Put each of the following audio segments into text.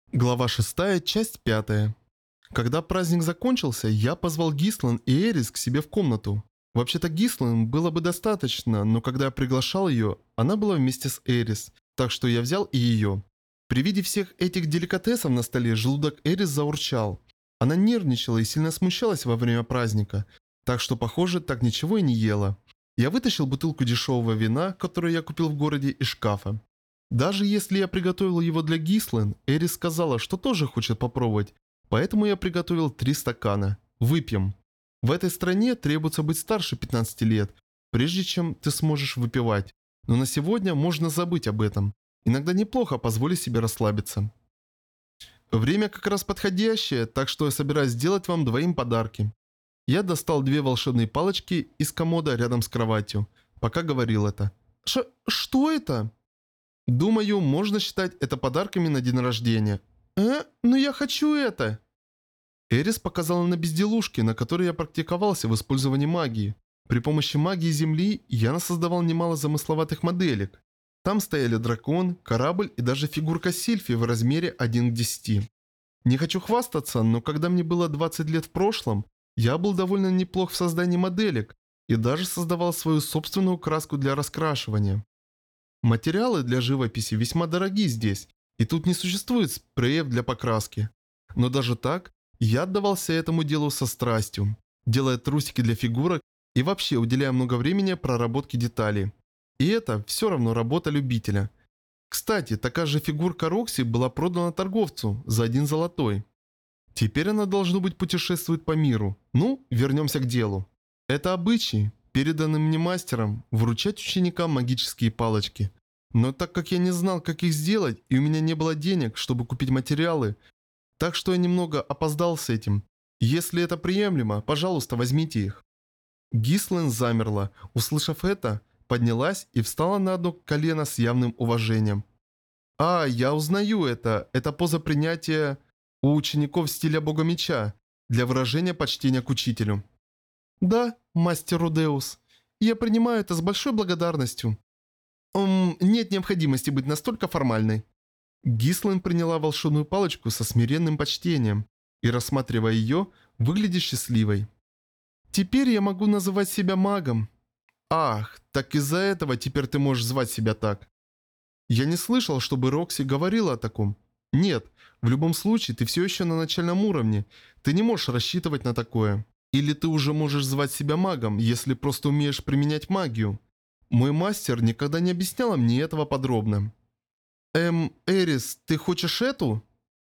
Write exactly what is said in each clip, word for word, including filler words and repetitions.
Глава шестая, часть пятая. Когда праздник закончился, я позвал Гислан и Эрис к себе в комнату. Вообще-то Гислан было бы достаточно, но когда я приглашал ее, она была вместе с Эрис, так что я взял и ее. При виде всех этих деликатесов на столе желудок Эрис заурчал. Она нервничала и сильно смущалась во время праздника, так что, похоже, так ничего и не ела. Я вытащил бутылку дешевого вина, которую я купил в городе, из шкафа. Даже если я приготовил его для Гислен, Эрис сказала, что тоже хочет попробовать, поэтому я приготовил три стакана. Выпьем. В этой стране требуется быть старше пятнадцати лет, прежде чем ты сможешь выпивать. Но на сегодня можно забыть об этом. Иногда неплохо позволить себе расслабиться. Время как раз подходящее, так что я собираюсь сделать вам двоим подарки. Я достал две волшебные палочки из комода рядом с кроватью, пока говорил это. Ш что это? Думаю, можно считать это подарками на день рождения. Э? Ну я хочу это! Эрис показала на безделушки, на которые я практиковался в использовании магии. При помощи магии Земли я создавал немало замысловатых моделек. Там стояли дракон, корабль и даже фигурка Сильфи в размере один к десяти. Не хочу хвастаться, но когда мне было двадцать лет в прошлом, я был довольно неплох в создании моделек и даже создавал свою собственную краску для раскрашивания. Материалы для живописи весьма дороги здесь, и тут не существует спреев для покраски. Но даже так, я отдавался этому делу со страстью, делая трусики для фигурок и вообще уделяя много времени проработке деталей. И это все равно работа любителя. Кстати, такая же фигурка Рокси была продана торговцу за один золотой. Теперь она, должно быть, путешествует по миру. Ну, вернемся к делу. Это обычай, переданный мне мастером, вручать ученикам магические палочки. Но так как я не знал, как их сделать, и у меня не было денег, чтобы купить материалы, так что я немного опоздал с этим. Если это приемлемо, пожалуйста, возьмите их. Гислен замерла, услышав это, поднялась и встала на одно колено с явным уважением. А, я узнаю это. Это поза принятия у учеников стиля бога меча, для выражения почтения к учителю. Да, мастер Рудеус. Я принимаю это с большой благодарностью. Ум, нет необходимости быть настолько формальной. Гислен приняла волшебную палочку со смиренным почтением и, рассматривая ее, выглядит счастливой. Теперь я могу называть себя магом. Ах, так из-за этого теперь ты можешь звать себя так. Я не слышал, чтобы Рокси говорила о таком. Нет, в любом случае ты все еще на начальном уровне. Ты не можешь рассчитывать на такое. Или ты уже можешь звать себя магом, если просто умеешь применять магию. Мой мастер никогда не объясняла мне этого подробно. Эм, Эрис, ты хочешь эту?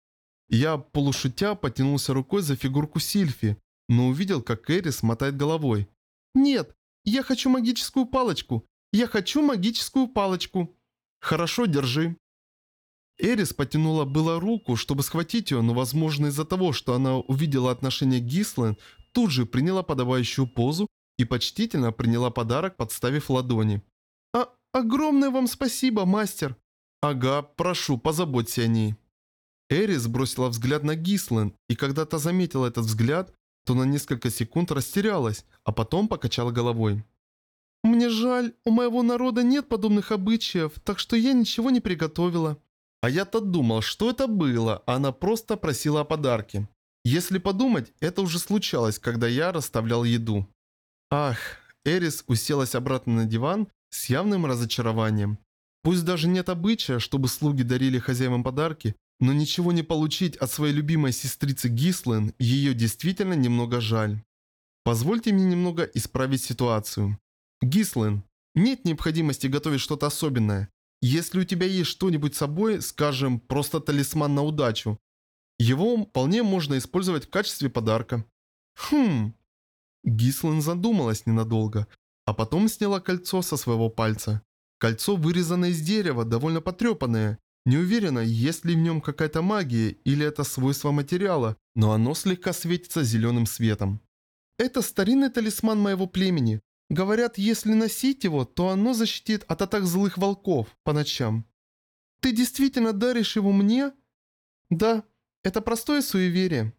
Я, полушутя, потянулся рукой за фигурку Сильфи, но увидел, как Эрис мотает головой. Нет, я хочу магическую палочку. Я хочу магическую палочку. Хорошо, держи. Эрис потянула было руку, чтобы схватить ее, но, возможно, из-за того, что она увидела отношение Гислен, тут же приняла подобающую позу и почтительно приняла подарок, подставив ладони. «А, огромное вам спасибо, мастер!» «Ага, прошу, позаботься о ней». Эрис бросила взгляд на Гислен, и когда та заметила этот взгляд, то на несколько секунд растерялась, а потом покачала головой. «Мне жаль, у моего народа нет подобных обычаев, так что я ничего не приготовила». А я-то думал, что это было, а она просто просила о подарке. Если подумать, это уже случалось, когда я расставлял еду. Ах, Эрис уселась обратно на диван с явным разочарованием. Пусть даже нет обычая, чтобы слуги дарили хозяевам подарки, но ничего не получить от своей любимой сестрицы Гислен, ее действительно немного жаль. Позвольте мне немного исправить ситуацию. Гислен, нет необходимости готовить что-то особенное. Если у тебя есть что-нибудь с собой, скажем, просто талисман на удачу, его вполне можно использовать в качестве подарка. Хм. Гислен задумалась ненадолго, а потом сняла кольцо со своего пальца. Кольцо вырезано из дерева, довольно потрепанное. Не уверена, есть ли в нем какая-то магия или это свойство материала, но оно слегка светится зеленым светом. Это старинный талисман моего племени. Говорят, если носить его, то оно защитит от атак злых волков по ночам. Ты действительно даришь его мне? Да, это простое суеверие.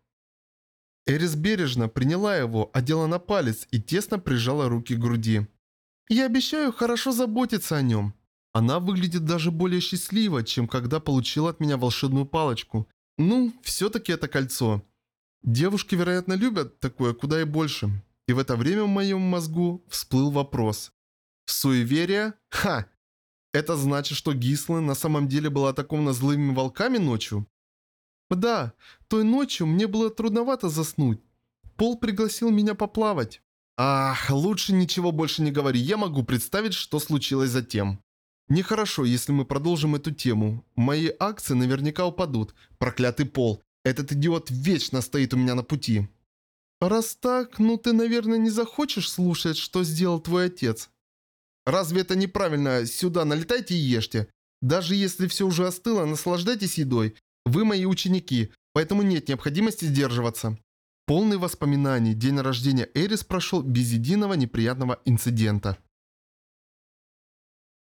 Эрис бережно приняла его, одела на палец и тесно прижала руки к груди. Я обещаю хорошо заботиться о нем. Она выглядит даже более счастливо, чем когда получила от меня волшебную палочку. Ну, все-таки это кольцо. Девушки, вероятно, любят такое куда и больше. И в это время в моем мозгу всплыл вопрос. Суеверие? Ха! Это значит, что Гислен на самом деле была атакована злыми волками ночью? Да, той ночью мне было трудновато заснуть. Пол пригласил меня поплавать. Ах, лучше ничего больше не говори, я могу представить, что случилось затем. Нехорошо, если мы продолжим эту тему. Мои акции наверняка упадут. Проклятый Пол. Этот идиот вечно стоит у меня на пути. Раз так, ну ты, наверное, не захочешь слушать, что сделал твой отец. Разве это неправильно? Сюда налетайте и ешьте. Даже если все уже остыло, наслаждайтесь едой. Вы мои ученики, поэтому нет необходимости сдерживаться. Полный воспоминаний, день рождения Эрис прошел без единого неприятного инцидента.